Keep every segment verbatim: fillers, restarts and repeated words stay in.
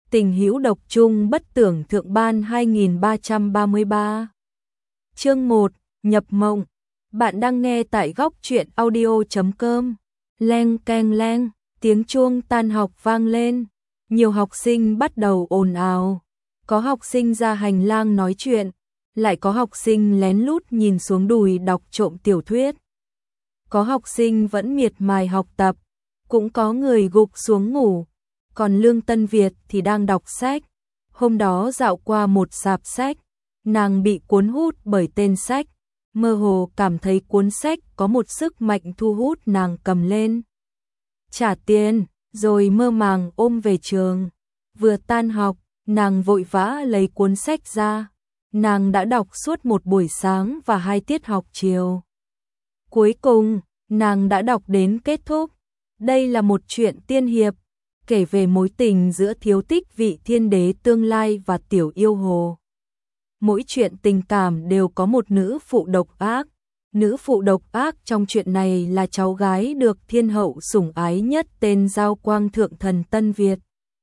Tình hữu độc trung bất tưởng thượng ban hai nghìn ba trăm ba mươi ba. Chương một, nhập mộng. Bạn đang nghe tại góc truyện audio chấm com. Leng keng leng, tiếng chuông tan học vang lên. Nhiều học sinh bắt đầu ồn ào. Có học sinh ra hành lang nói chuyện, lại có học sinh lén lút nhìn xuống đùi đọc trộm tiểu thuyết. Có học sinh vẫn miệt mài học tập, cũng có người gục xuống ngủ. Còn Lương Tân Việt thì đang đọc sách. Hôm đó dạo qua một sạp sách, nàng bị cuốn hút bởi tên sách, mơ hồ cảm thấy cuốn sách có một sức mạnh thu hút nàng cầm lên. Trả tiền, rồi mơ màng ôm về trường. Vừa tan học, nàng vội vã lấy cuốn sách ra. Nàng đã đọc suốt một buổi sáng và hai tiết học chiều. Cuối cùng, nàng đã đọc đến kết thúc. Đây là một truyện tiên hiệp, kể về mối tình giữa thiếu tích vị thiên đế tương lai và tiểu yêu hồ. Mỗi chuyện tình cảm đều có một nữ phụ độc ác. Nữ phụ độc ác trong chuyện này là cháu gái được thiên hậu sủng ái nhất tên Giao Quang Thượng Thần Tân Việt.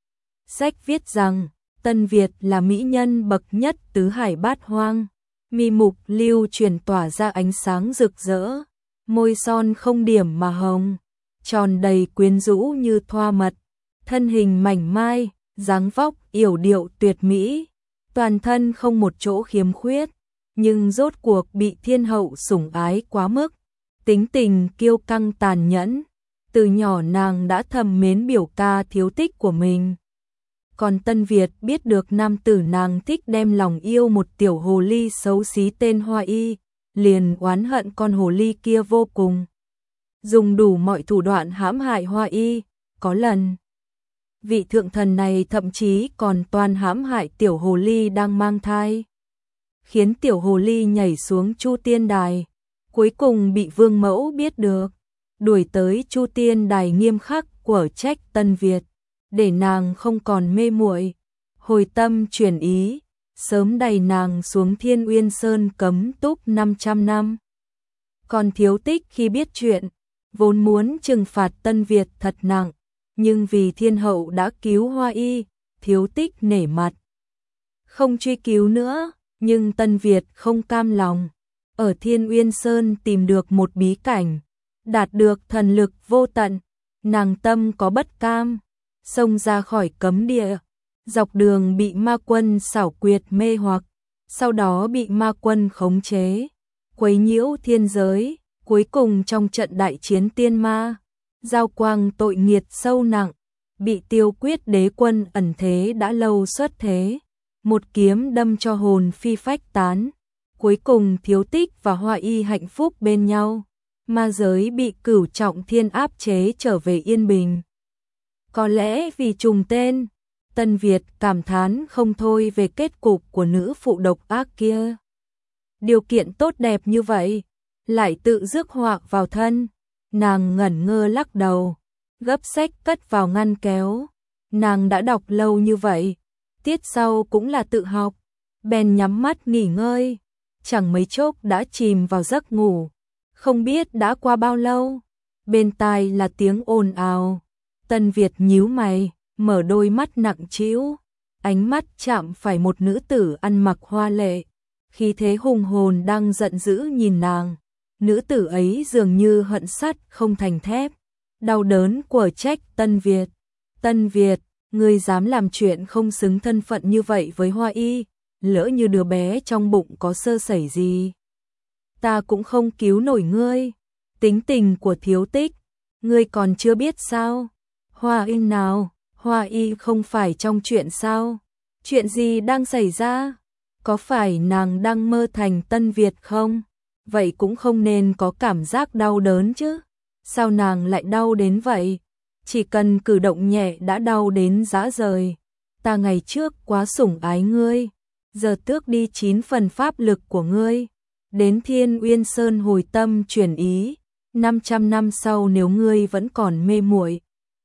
Sách viết rằng, Tân Việt là mỹ nhân bậc nhất tứ hải bát hoang. Mi mục lưu truyền tỏa ra ánh sáng rực rỡ, môi son không điểm mà hồng, tròn đầy quyến rũ như thoa mật. Thân hình mảnh mai, dáng vóc yểu điệu tuyệt mỹ, toàn thân không một chỗ khiếm khuyết, nhưng rốt cuộc bị thiên hậu sủng ái quá mức, tính tình kiêu căng tàn nhẫn. Từ nhỏ nàng đã thầm mến biểu ca thiếu tích của mình. Còn Tân Việt biết được nam tử nàng thích đem lòng yêu một tiểu hồ ly xấu xí tên Hoa Y, liền oán hận con hồ ly kia vô cùng. Dùng đủ mọi thủ đoạn hãm hại Hoa Y, có lần vị thượng thần này thậm chí còn toàn hãm hại tiểu hồ ly đang mang thai, khiến tiểu hồ ly nhảy xuống Chu Tiên Đài, cuối cùng bị Vương Mẫu biết được, đuổi tới Chu Tiên Đài nghiêm khắc quở trách Tân Việt, để nàng không còn mê muội, hồi tâm chuyển ý, sớm đày nàng xuống Thiên Uyên Sơn cấm túc năm trăm năm. Còn thiếu tích khi biết chuyện, vốn muốn trừng phạt Tân Việt thật nặng, nhưng vì thiên hậu đã cứu Hoa Y, thiếu tích nể mặt, không truy cứu nữa. Nhưng Tân Việt không cam lòng, ở Thiên Uyên Sơn tìm được một bí cảnh, đạt được thần lực vô tận, nàng tâm có bất cam, xông ra khỏi cấm địa, dọc đường bị ma quân xảo quyệt mê hoặc, sau đó bị ma quân khống chế, quấy nhiễu thiên giới, cuối cùng trong trận đại chiến tiên ma, Giao Quang tội nghiệt sâu nặng, bị Tiêu Quyết đế quân ẩn thế đã lâu xuất thế, một kiếm đâm cho hồn phi phách tán. Cuối cùng thiếu tích và Hoa Y hạnh phúc bên nhau, ma giới bị cửu trọng thiên áp chế trở về yên bình. Có lẽ vì trùng tên, Tân Việt cảm thán không thôi về kết cục của nữ phụ độc ác kia. Điều kiện tốt đẹp như vậy, lại tự rước họa vào thân. Nàng ngẩn ngơ lắc đầu, gấp sách cất vào ngăn kéo. Nàng đã đọc lâu như vậy, tiết sau cũng là tự học, bèn nhắm mắt nghỉ ngơi, chẳng mấy chốc đã chìm vào giấc ngủ. Không biết đã qua bao lâu, bên tai là tiếng ồn ào. Tân Việt nhíu mày, mở đôi mắt nặng trĩu, ánh mắt chạm phải một nữ tử ăn mặc hoa lệ, khí thế hùng hồn đang giận dữ nhìn nàng. Nữ tử ấy dường như hận sắt không thành thép, đau đớn quở trách Tân Việt. Tân Việt, ngươi dám làm chuyện không xứng thân phận như vậy với Hoa Y, lỡ như đứa bé trong bụng có sơ sẩy gì, ta cũng không cứu nổi ngươi. Tính tình của thiếu tích, ngươi còn chưa biết sao? Hoa Y nào, Hoa Y không phải trong chuyện sao? Chuyện gì đang xảy ra? Có phải nàng đang mơ thành Tân Việt không? Vậy cũng không nên có cảm giác đau đớn chứ. Sao nàng lại đau đến vậy? Chỉ cần cử động nhẹ đã đau đến rã rời. Ta ngày trước quá sủng ái ngươi, giờ tước đi chín phần pháp lực của ngươi. Đến Thiên Uyên Sơn hồi tâm chuyển ý, năm trăm năm sau nếu ngươi vẫn còn mê muội,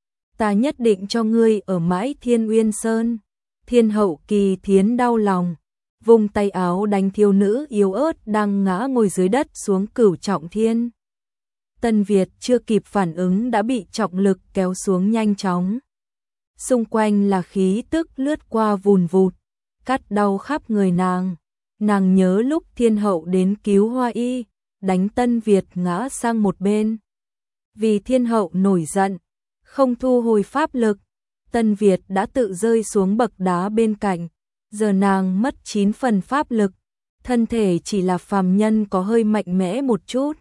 ta nhất định cho ngươi ở mãi Thiên Uyên Sơn. Thiên hậu Kỳ Thiến đau lòng, vùng tay áo đánh thiếu nữ yếu ớt đang ngã ngồi dưới đất xuống cửu trọng thiên. Tân Việt chưa kịp phản ứng đã bị trọng lực kéo xuống nhanh chóng. xung quanh là khí tức lướt qua vùn vụt, cắt đau khắp người nàng. Nàng nhớ lúc thiên hậu đến cứu Hoa Y, đánh Tân Việt ngã sang một bên. Vì thiên hậu nổi giận, không thu hồi pháp lực, Tân Việt đã tự rơi xuống bậc đá bên cạnh. Giờ nàng mất chín phần pháp lực, thân thể chỉ là phàm nhân có hơi mạnh mẽ một chút.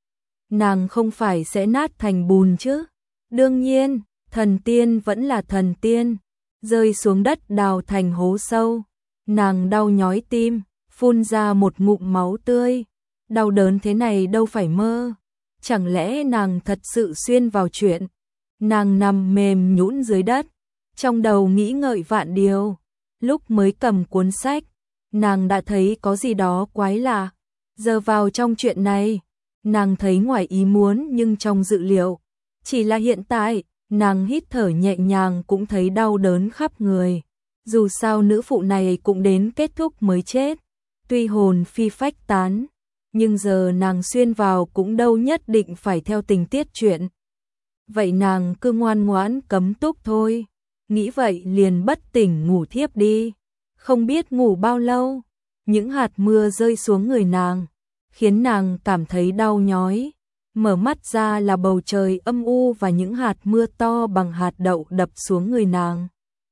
Nàng không phải sẽ nát thành bùn chứ? Đương nhiên, thần tiên vẫn là thần tiên, rơi xuống đất đào thành hố sâu. Nàng đau nhói tim, phun ra một ngụm máu tươi. Đau đớn thế này đâu phải mơ. Chẳng lẽ nàng thật sự xuyên vào chuyện? Nàng nằm mềm nhũn dưới đất, trong đầu nghĩ ngợi vạn điều. Lúc mới cầm cuốn sách, nàng đã thấy có gì đó quái lạ. Giờ vào trong chuyện này, nàng thấy ngoài ý muốn nhưng trong dự liệu. Chỉ là hiện tại, nàng hít thở nhẹ nhàng cũng thấy đau đớn khắp người. Dù sao nữ phụ này cũng đến kết thúc mới chết. Tuy hồn phi phách tán, nhưng giờ nàng xuyên vào cũng đâu nhất định phải theo tình tiết chuyện. Vậy nàng cứ ngoan ngoãn cấm túc thôi. Nghĩ vậy liền bất tỉnh ngủ thiếp đi. Không biết ngủ bao lâu, những hạt mưa rơi xuống người nàng, khiến nàng cảm thấy đau nhói. Mở mắt ra là bầu trời âm u và những hạt mưa to bằng hạt đậu đập xuống người nàng.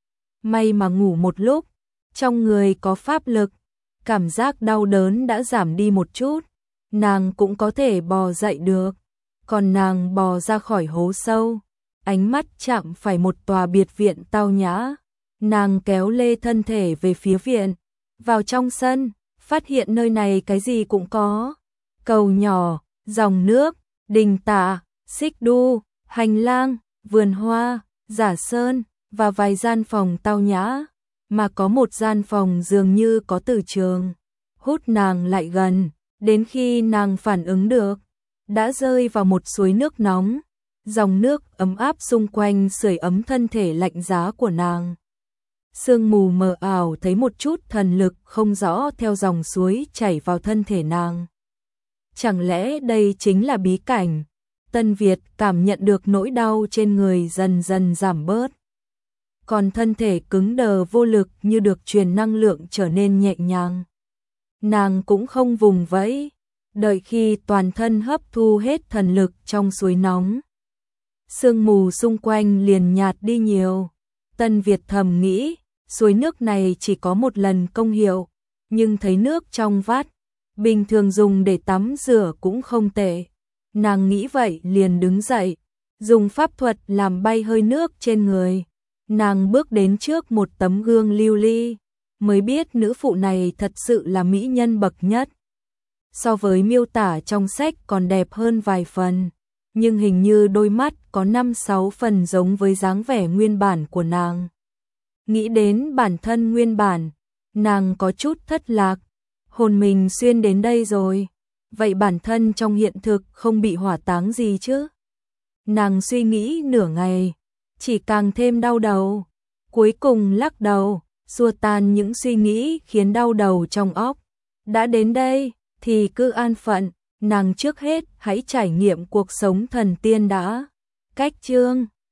May mà ngủ một lúc, trong người có pháp lực, cảm giác đau đớn đã giảm đi một chút, nàng cũng có thể bò dậy được. Còn nàng bò ra khỏi hố sâu, ánh mắt chạm phải một tòa biệt viện tao nhã. Nàng kéo lê thân thể về phía viện, vào trong sân, phát hiện nơi này cái gì cũng có. Cầu nhỏ, dòng nước, đình tạ, xích đu, hành lang, vườn hoa, giả sơn và vài gian phòng tao nhã, mà có một gian phòng dường như có từ trường. Hút nàng lại gần, đến khi nàng phản ứng được, đã rơi vào một suối nước nóng. Dòng nước ấm áp xung quanh sưởi ấm thân thể lạnh giá của nàng. Sương mù mờ ảo thấy một chút thần lực không rõ theo dòng suối chảy vào thân thể nàng. Chẳng lẽ đây chính là bí cảnh? Tân Việt cảm nhận được nỗi đau trên người dần dần giảm bớt. Còn thân thể cứng đờ vô lực như được truyền năng lượng trở nên nhẹ nhàng. Nàng cũng không vùng vẫy, đợi khi toàn thân hấp thu hết thần lực trong suối nóng. Sương mù xung quanh liền nhạt đi nhiều. Tân Việt thầm nghĩ, suối nước này chỉ có một lần công hiệu, nhưng thấy nước trong vắt, bình thường dùng để tắm rửa cũng không tệ. Nàng nghĩ vậy liền đứng dậy, dùng pháp thuật làm bay hơi nước trên người. Nàng bước đến trước một tấm gương lưu ly, mới biết nữ phụ này thật sự là mỹ nhân bậc nhất. So với miêu tả trong sách còn đẹp hơn vài phần, nhưng hình như đôi mắt có năm sáu phần giống với dáng vẻ nguyên bản của nàng. Nghĩ đến bản thân nguyên bản, nàng có chút thất lạc. Hồn mình xuyên đến đây rồi, vậy bản thân trong hiện thực không bị hỏa táng gì chứ? Nàng suy nghĩ nửa ngày, chỉ càng thêm đau đầu. Cuối cùng lắc đầu, xua tan những suy nghĩ khiến đau đầu trong óc. Đã đến đây, thì cứ an phận, nàng trước hết hãy trải nghiệm cuộc sống thần tiên đã. Cách chương